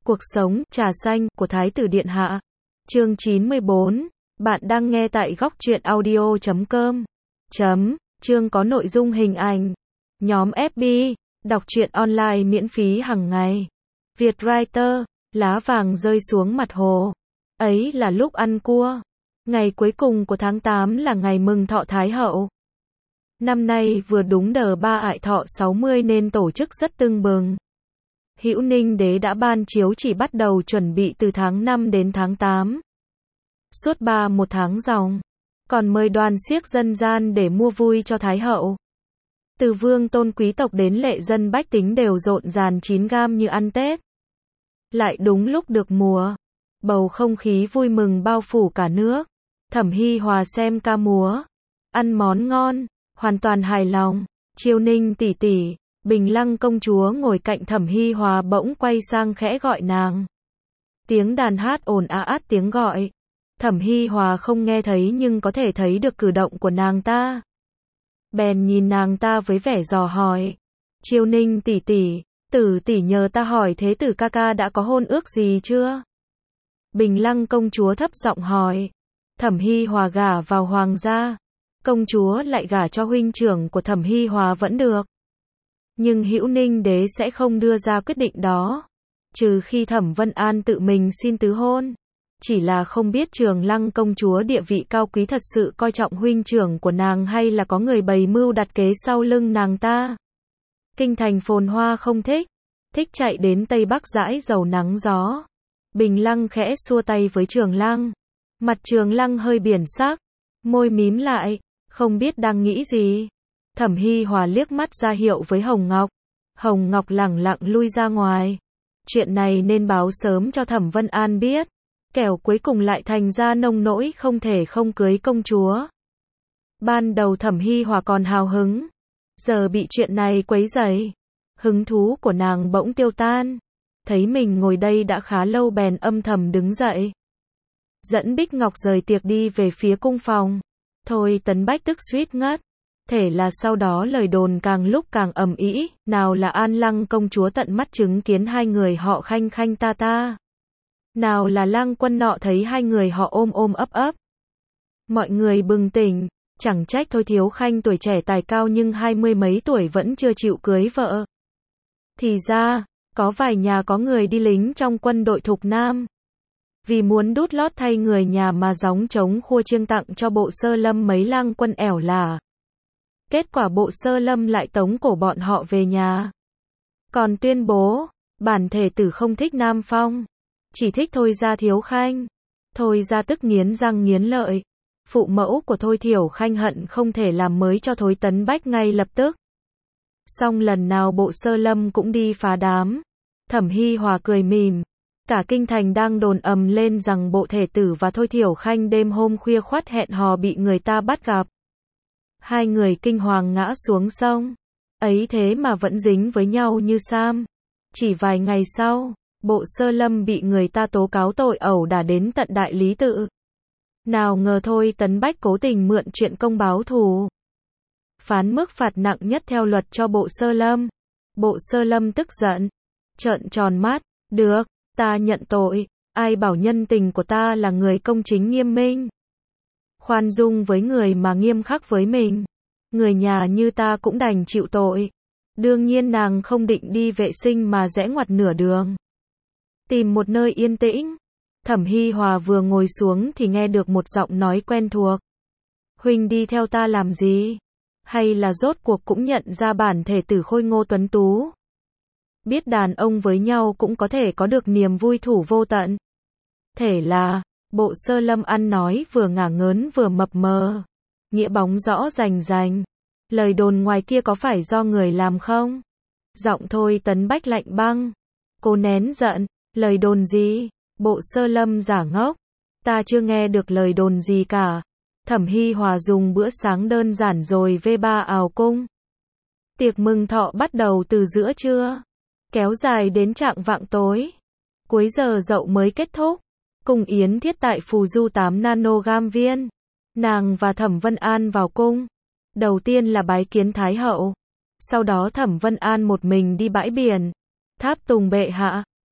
Cuộc sống, trà xanh, của Thái tử Điện Hạ. Chương 94. Bạn đang nghe tại góc truyện audio.com. Chương có nội dung hình ảnh. Nhóm FB. Đọc truyện online miễn phí hàng ngày. Vietwriter. Lá vàng rơi xuống mặt hồ. Ấy là lúc ăn cua. Ngày cuối cùng của tháng 8 là ngày mừng thọ Thái hậu. Năm nay vừa đúng đờ ba ại thọ 60 nên tổ chức rất tưng bừng. Hữu Ninh đế đã ban chiếu chỉ bắt đầu chuẩn bị từ tháng 5 đến tháng 8. Suốt 1 tháng ròng. Còn mời đoàn xiếc dân gian để mua vui cho Thái hậu. Từ vương tôn quý tộc đến lệ dân bách tính đều rộn ràng chín gam như ăn Tết. Lại đúng lúc được mùa. Bầu không khí vui mừng bao phủ cả nước. Thẩm Hi Hòa xem ca múa. Ăn món ngon. Hoàn toàn hài lòng. Chiêu Ninh tỷ tỷ. Bình Lăng công chúa ngồi cạnh Thẩm Hi Hòa bỗng quay sang khẽ gọi nàng. Tiếng đàn hát ồn ào tiếng gọi. Thẩm Hi Hòa không nghe thấy nhưng có thể thấy được cử động của nàng ta. Bèn nhìn nàng ta với vẻ dò hỏi. Chiêu Ninh tỷ tỷ, Tử tỷ nhờ ta hỏi thế tử ca ca đã có hôn ước gì chưa? Bình Lăng công chúa thấp giọng hỏi. Thẩm Hi Hòa gả vào hoàng gia. Công chúa lại gả cho huynh trưởng của Thẩm Hi Hòa vẫn được. Nhưng Hữu Ninh đế sẽ không đưa ra quyết định đó. Trừ khi Thẩm Vân An tự mình xin tứ hôn. Chỉ là không biết Trường Lăng công chúa địa vị cao quý thật sự coi trọng huynh trưởng của nàng hay là có người bày mưu đặt kế sau lưng nàng ta. Kinh thành phồn hoa không thích. Thích chạy đến Tây Bắc dãi dầu nắng gió. Bình Lăng khẽ xua tay với Trường Lăng. Mặt Trường Lăng hơi biển sắc. Môi mím lại. Không biết đang nghĩ gì. Thẩm Hi Hòa liếc mắt ra hiệu với Hồng Ngọc. Hồng Ngọc lẳng lặng lui ra ngoài. Chuyện này nên báo sớm cho Thẩm Vân An biết. Kẻo cuối cùng lại thành ra nông nỗi không thể không cưới công chúa. Ban đầu Thẩm Hi Hòa còn hào hứng. Giờ bị chuyện này quấy rầy. Hứng thú của nàng bỗng tiêu tan. Thấy mình ngồi đây đã khá lâu bèn âm thầm đứng dậy. Dẫn Bích Ngọc rời tiệc đi về phía cung phòng. Thôi Tấn Bách tức suýt ngất. Thể là sau đó lời đồn càng lúc càng ầm ĩ, nào là An Lăng công chúa tận mắt chứng kiến hai người họ khanh khanh ta ta. Nào là Lang Quân nọ thấy hai người họ ôm ôm ấp ấp. Mọi người bừng tỉnh, chẳng trách Thôi Thiếu Khanh tuổi trẻ tài cao nhưng 20 mấy tuổi vẫn chưa chịu cưới vợ. Thì ra, có vài nhà có người đi lính trong quân đội Thục Nam. Vì muốn đút lót thay người nhà mà gióng trống khua chiêng tặng cho Bộ Sơ Lâm mấy lang quân ẻo lả. Kết quả Bộ Sơ Lâm lại tống cổ bọn họ về nhà. Còn tuyên bố, bản thể tử không thích Nam Phong. Chỉ thích Thôi Gia Thiếu Khanh. Thôi Gia tức nghiến răng nghiến lợi. Phụ mẫu của Thôi Thiểu Khanh hận không thể làm mới cho Thôi Tấn Bách ngay lập tức. Xong lần nào Bộ Sơ Lâm cũng đi phá đám. Thẩm Hi Hòa cười mỉm. Cả kinh thành đang đồn ầm lên rằng Bộ Thể Tử và Thôi Thiểu Khanh đêm hôm khuya khoắt hẹn hò bị người ta bắt gặp. Hai người kinh hoàng ngã xuống sông. Ấy thế mà vẫn dính với nhau như sam. Chỉ vài ngày sau, Bộ Sơ Lâm bị người ta tố cáo tội ẩu đả đến tận đại lý tự. Nào ngờ Thôi Tấn Bách cố tình mượn chuyện công báo thù. Phán mức phạt nặng nhất theo luật cho Bộ Sơ Lâm. Bộ Sơ Lâm tức giận. Trợn tròn mắt. Được, ta nhận tội. Ai bảo nhân tình của ta là người công chính nghiêm minh. Khoan dung với người mà nghiêm khắc với mình. Người nhà như ta cũng đành chịu tội. Đương nhiên nàng không định đi vệ sinh mà rẽ ngoặt nửa đường. Tìm một nơi yên tĩnh. Thẩm Hi Hòa vừa ngồi xuống thì nghe được một giọng nói quen thuộc. Huynh đi theo ta làm gì? Hay là rốt cuộc cũng nhận ra bản thể tử khôi ngô tuấn tú? Biết đàn ông với nhau cũng có thể có được niềm vui thủ vô tận. Thể là, Bộ Sơ Lâm ăn nói vừa ngả ngớn vừa mập mờ. Nghĩa bóng rõ rành rành. Lời đồn ngoài kia có phải do người làm không? Giọng Thôi Tấn Bách lạnh băng. Cô nén giận. Lời đồn gì? Bộ Sơ Lâm giả ngốc. Ta chưa nghe được lời đồn gì cả. Thẩm Hi Hòa dùng bữa sáng đơn giản rồi về ba ào cung. Tiệc mừng thọ bắt đầu từ giữa trưa. Kéo dài đến chạng vạng tối. Cuối giờ dậu mới kết thúc. Cung yến thiết tại Phù Du 8 nanogam viên. Nàng và Thẩm Vân An vào cung. Đầu tiên là bái kiến Thái hậu. Sau đó Thẩm Vân An một mình đi bãi biển. Tháp tùng bệ hạ.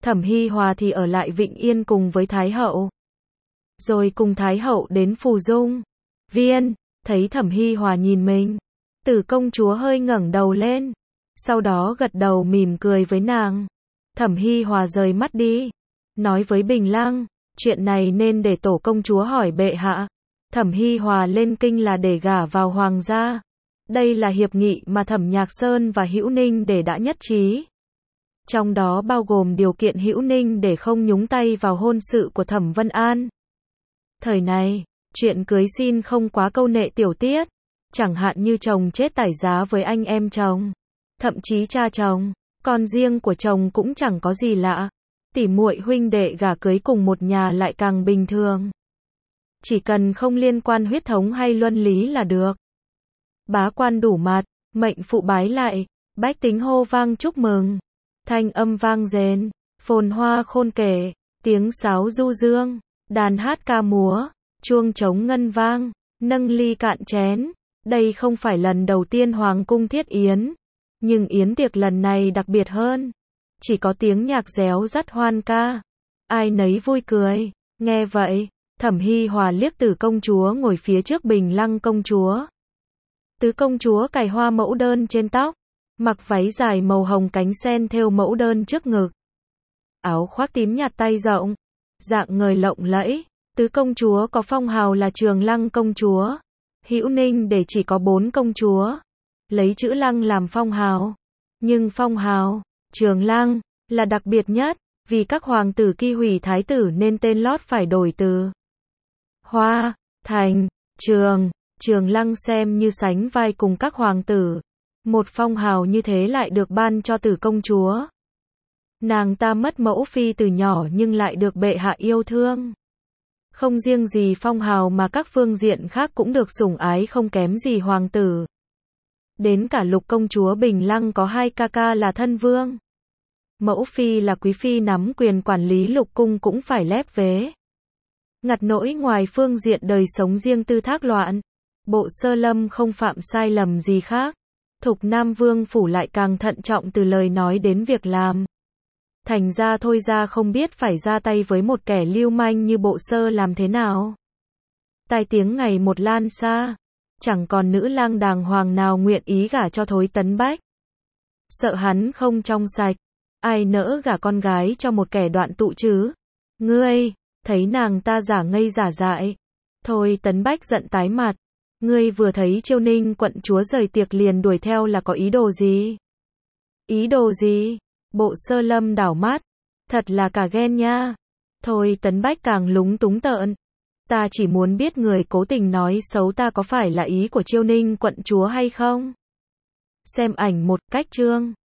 Thẩm Hi Hòa thì ở lại Vịnh Yên cùng với Thái Hậu. Rồi cùng Thái Hậu đến Phù Dung Viên, thấy Thẩm Hi Hòa nhìn mình. Tử công chúa hơi ngẩng đầu lên, sau đó gật đầu mỉm cười với nàng. Thẩm Hi Hòa rời mắt đi, nói với Bình Lăng, chuyện này nên để tổ công chúa hỏi bệ hạ. Thẩm Hi Hòa lên kinh là để gả vào hoàng gia. Đây là hiệp nghị mà Thẩm Nhạc Sơn và Hữu Ninh để đã nhất trí. Trong đó bao gồm điều kiện Hữu Ninh để không nhúng tay vào hôn sự của Thẩm Vân An. Thời này, chuyện cưới xin không quá câu nệ tiểu tiết, chẳng hạn như chồng chết tải giá với anh em chồng, thậm chí cha chồng, con riêng của chồng cũng chẳng có gì lạ. Tỉ muội huynh đệ gả cưới cùng một nhà lại càng bình thường. Chỉ cần không liên quan huyết thống hay luân lý là được. Bá quan đủ mặt, mệnh phụ bái lại, bách tính hô vang chúc mừng. Thanh âm vang rền, phồn hoa khôn kể, tiếng sáo du dương, đàn hát ca múa, chuông trống ngân vang, nâng ly cạn chén. Đây không phải lần đầu tiên Hoàng cung thiết yến, nhưng yến tiệc lần này đặc biệt hơn. Chỉ có tiếng nhạc réo rắt hoan ca, ai nấy vui cười. Nghe vậy, Thẩm Hi Hòa liếc Tử công chúa ngồi phía trước Bình Lăng công chúa. Tứ công chúa cài hoa mẫu đơn trên tóc, mặc váy dài màu hồng cánh sen thêu mẫu đơn trước ngực, áo khoác tím nhạt tay rộng, dạng người lộng lẫy. Tứ công chúa có phong hào là Trường Lăng công chúa. Hữu Ninh để chỉ có 4 công chúa, lấy chữ Lăng làm phong hào. Nhưng phong hào Trường Lăng là đặc biệt nhất, vì các hoàng tử ki hủy thái tử nên tên lót phải đổi từ Hoa thành Trường. Trường Lăng xem như sánh vai cùng các hoàng tử. Một phong hào như thế lại được ban cho Tử công chúa. Nàng ta mất mẫu phi từ nhỏ nhưng lại được bệ hạ yêu thương. Không riêng gì phong hào mà các phương diện khác cũng được sủng ái không kém gì hoàng tử. Đến cả Lục công chúa Bình Lăng có 2 ca ca là thân vương. Mẫu phi là quý phi nắm quyền quản lý lục cung cũng phải lép vế. Ngặt nỗi ngoài phương diện đời sống riêng tư thác loạn, Bộ Sơ Lâm không phạm sai lầm gì khác. Thục Nam Vương phủ lại càng thận trọng từ lời nói đến việc làm. Thành ra thôi ra không biết phải ra tay với một kẻ lưu manh như Bộ Sơ làm thế nào. Tai tiếng ngày một lan xa, chẳng còn nữ lang đàng hoàng nào nguyện ý gả cho Thối Tấn Bách. Sợ hắn không trong sạch, ai nỡ gả con gái cho một kẻ đoạn tụ chứ? Ngươi, thấy nàng ta giả ngây giả dại. Thôi Tấn Bách giận tái mặt. Ngươi vừa thấy Chiêu Ninh quận chúa rời tiệc liền đuổi theo là có ý đồ gì? Ý đồ gì? Bộ Sơ Lâm đảo mắt. Thật là cả ghen nha. Thôi Tấn Bách càng lúng túng tợn. Ta chỉ muốn biết người cố tình nói xấu ta có phải là ý của Chiêu Ninh quận chúa hay không? Xem ảnh một cách chương.